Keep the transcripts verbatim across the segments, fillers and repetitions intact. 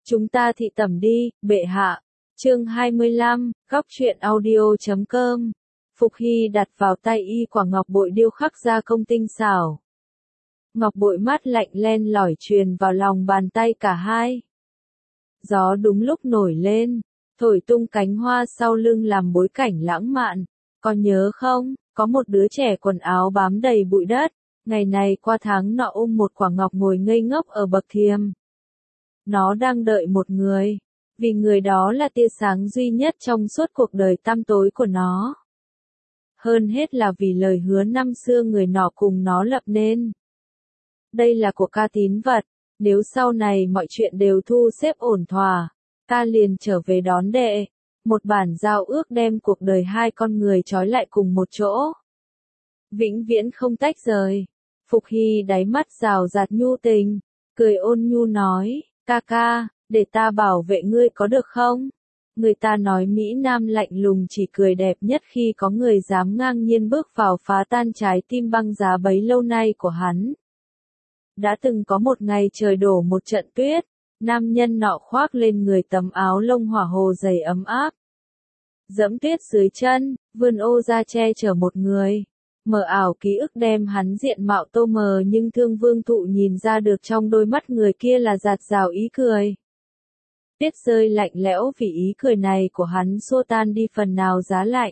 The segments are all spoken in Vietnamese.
Chúng ta thị tẩm đi, bệ hạ. Chương hai mươi lăm, góc truyện audio chấm com. Phục Hy đặt vào tay y quả ngọc bội điêu khắc ra công tinh xảo. Ngọc bội mát lạnh len lỏi truyền vào lòng bàn tay cả hai. Gió đúng lúc nổi lên, thổi tung cánh hoa sau lưng làm bối cảnh lãng mạn. Có nhớ không, có một đứa trẻ quần áo bám đầy bụi đất, ngày này qua tháng nọ ôm một quả ngọc ngồi ngây ngốc ở bậc thiềm. Nó đang đợi một người, vì người đó là tia sáng duy nhất trong suốt cuộc đời tăm tối của nó. Hơn hết là vì lời hứa năm xưa người nọ cùng nó lập nên. Đây là của ca tín vật, nếu sau này mọi chuyện đều thu xếp ổn thỏa, ta liền trở về đón đệ. Một bản giao ước đem cuộc đời hai con người trói lại cùng một chỗ. Vĩnh viễn không tách rời. Phục Hy đáy mắt rào rạt nhu tình, cười ôn nhu nói, ca ca, để ta bảo vệ ngươi có được không? Người ta nói Mỹ Nam lạnh lùng chỉ cười đẹp nhất khi có người dám ngang nhiên bước vào phá tan trái tim băng giá bấy lâu nay của hắn. Đã từng có một ngày trời đổ một trận tuyết, nam nhân nọ khoác lên người tấm áo lông hỏa hồ dày ấm áp. Dẫm tuyết dưới chân, vươn ô ra che chở một người. Mờ ảo ký ức đem hắn diện mạo tô mờ nhưng Thương Vương Thụ nhìn ra được trong đôi mắt người kia là dạt dào ý cười. Tuyết rơi lạnh lẽo vì ý cười này của hắn xua tan đi phần nào giá lạnh.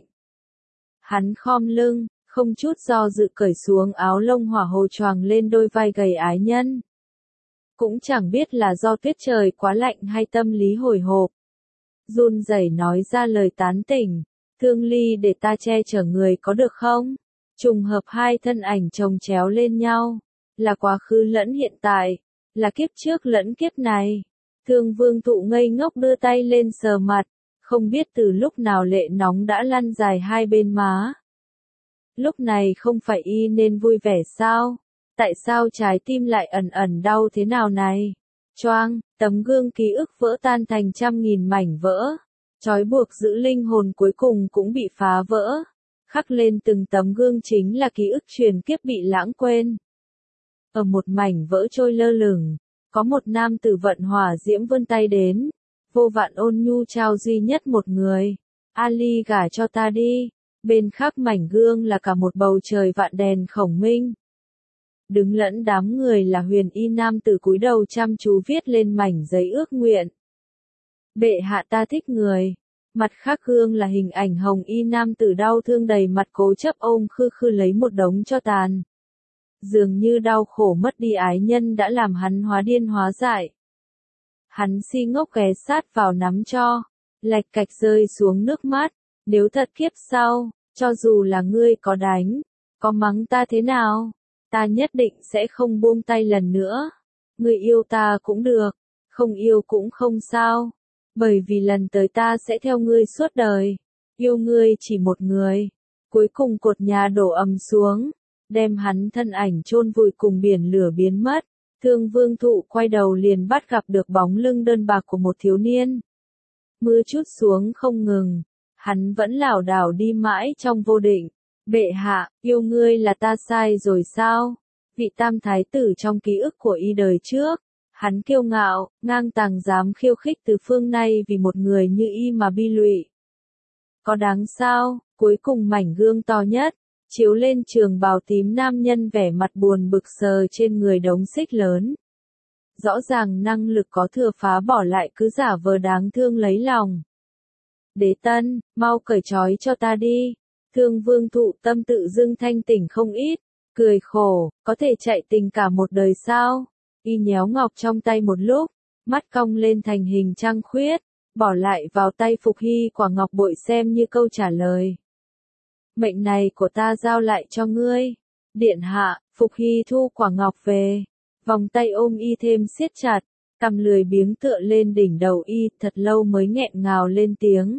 Hắn khom lưng, không chút do dự cởi xuống áo lông hỏa hồ choàng lên đôi vai gầy ái nhân. Cũng chẳng biết là do tuyết trời quá lạnh hay tâm lý hồi hộp. Run rẩy nói ra lời tán tỉnh, Thương Ly để ta che chở người có được không? Trùng hợp hai thân ảnh chồng chéo lên nhau, là quá khứ lẫn hiện tại, là kiếp trước lẫn kiếp này. Thương Vương Thụ ngây ngốc đưa tay lên sờ mặt, không biết từ lúc nào lệ nóng đã lăn dài hai bên má. Lúc này không phải y nên vui vẻ sao? Tại sao trái tim lại ẩn ẩn đau thế nào này? Choang, tấm gương ký ức vỡ tan thành trăm nghìn mảnh vỡ. Trói buộc giữ linh hồn cuối cùng cũng bị phá vỡ. Khắc lên từng tấm gương chính là ký ức truyền kiếp bị lãng quên. Ở một mảnh vỡ trôi lơ lửng, có một nam tử vận hỏa diễm vươn tay đến. Vô vạn ôn nhu trao duy nhất một người. Ali gả cho ta đi. Bên khắc mảnh gương là cả một bầu trời vạn đèn khổng minh. Đứng lẫn đám người là huyền y nam tử cúi đầu chăm chú viết lên mảnh giấy ước nguyện. Bệ hạ ta thích người. Mặt khác gương là hình ảnh hồng y nam tử đau thương đầy mặt cố chấp ôm khư khư lấy một đống cho tàn. Dường như đau khổ mất đi ái nhân đã làm hắn hóa điên hóa dại. Hắn si ngốc ghé sát vào nắm cho, lạch cạch rơi xuống nước mắt. Nếu thật kiếp sau, cho dù là ngươi có đánh, có mắng ta thế nào, ta nhất định sẽ không buông tay lần nữa. Ngươi yêu ta cũng được, không yêu cũng không sao, bởi vì lần tới ta sẽ theo ngươi suốt đời. Yêu ngươi chỉ một người. Cuối cùng cột nhà đổ ầm xuống, đem hắn thân ảnh chôn vùi cùng biển lửa biến mất. Thương Vương Thụ quay đầu liền bắt gặp được bóng lưng đơn bạc của một thiếu niên. Mưa trút xuống không ngừng. Hắn vẫn lảo đảo đi mãi trong vô định. Bệ hạ, yêu ngươi là ta sai rồi sao? Vị tam thái tử trong ký ức của y đời trước. Hắn kiêu ngạo, ngang tàng dám khiêu khích từ phương nay vì một người như y mà bi lụy. Có đáng sao? Cuối cùng mảnh gương to nhất, chiếu lên trường bào tím nam nhân vẻ mặt buồn bực sờ trên người đống xích lớn. Rõ ràng năng lực có thừa phá bỏ lại cứ giả vờ đáng thương lấy lòng. Đế Tân, mau cởi trói cho ta đi. Thương Vương Thụ tâm tự dưng thanh tỉnh không ít, cười khổ, có thể chạy tình cả một đời sao? Y nhéo ngọc trong tay một lúc, mắt cong lên thành hình trăng khuyết, bỏ lại vào tay Phục Hy quả ngọc bội xem như câu trả lời. Mệnh này của ta giao lại cho ngươi. Điện hạ, Phục Hy thu quả ngọc về, vòng tay ôm y thêm siết chặt. Cằm lười biếng tựa lên đỉnh đầu y, thật lâu mới nghẹn ngào lên tiếng.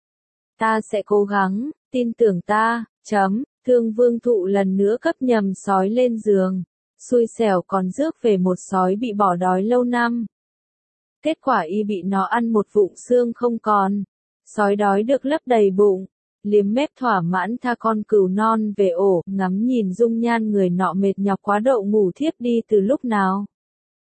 Ta sẽ cố gắng, tin tưởng ta, chấm, Thương Vương Thụ lần nữa cấp nhầm sói lên giường, xui xẻo còn rước về một sói bị bỏ đói lâu năm. Kết quả y bị nó ăn một vụng xương không còn, sói đói được lấp đầy bụng, liếm mép thỏa mãn tha con cừu non về ổ, ngắm nhìn dung nhan người nọ mệt nhọc quá độ ngủ thiếp đi từ lúc nào.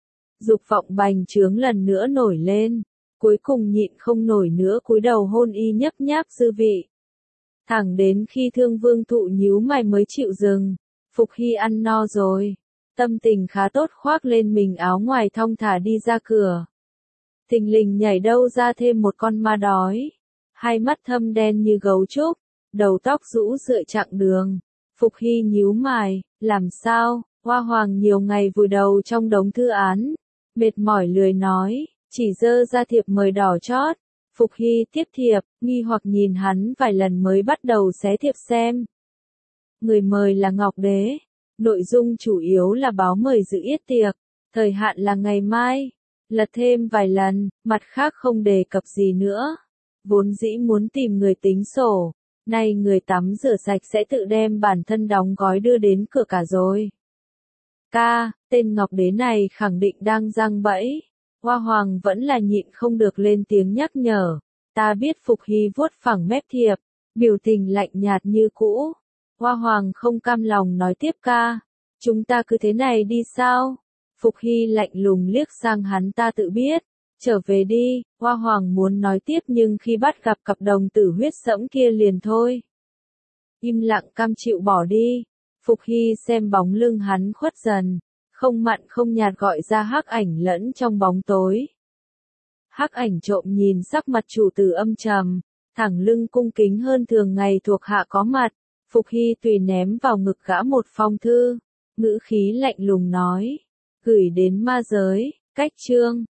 Dục vọng bành trướng lần nữa nổi lên, cuối cùng nhịn không nổi nữa cúi đầu hôn y nhấp nháp dư vị. Thẳng đến khi Thương Vương Thụ nhíu mày mới chịu dừng. Phục Hy ăn no rồi, tâm tình khá tốt, khoác lên mình áo ngoài thong thả đi ra cửa. Thình lình nhảy đâu ra thêm một con ma đói, hai mắt thâm đen như gấu trúc, đầu tóc rũ rượi chặng đường. Phục Hy nhíu mày, làm sao? Hoa Hoàng nhiều ngày vùi đầu trong đống thư án, mệt mỏi lười nói, chỉ dơ ra thiệp mời đỏ chót. Phục Hy tiếp thiệp, nghi hoặc nhìn hắn vài lần mới bắt đầu xé thiệp xem. Người mời là Ngọc Đế, nội dung chủ yếu là báo mời dự yết tiệc, thời hạn là ngày mai. Lật thêm vài lần, mặt khác không đề cập gì nữa. Vốn dĩ muốn tìm người tính sổ, nay người tắm rửa sạch sẽ tự đem bản thân đóng gói đưa đến cửa cả rồi. Ca, tên Ngọc Đế này khẳng định đang giăng bẫy. Hoa Hoàng vẫn là nhịn không được lên tiếng nhắc nhở. Ta biết. Phục Hy vuốt phẳng mép thiệp, biểu tình lạnh nhạt như cũ. Hoa Hoàng không cam lòng nói tiếp, ca, chúng ta cứ thế này đi sao? Phục Hy lạnh lùng liếc sang hắn, ta tự biết, trở về đi. Hoa Hoàng muốn nói tiếp nhưng khi bắt gặp cặp đồng tử huyết sẫm kia liền thôi. Im lặng cam chịu bỏ đi. Phục Hy xem bóng lưng hắn khuất dần, không mặn không nhạt gọi ra Hắc Ảnh lẫn trong bóng tối. Hắc Ảnh trộm nhìn sắc mặt chủ tử âm trầm, thẳng lưng cung kính hơn thường ngày thuộc hạ có mặt. Phục Hy tùy ném vào ngực gã một phong thư, ngữ khí lạnh lùng nói, gửi đến ma giới, cách chương.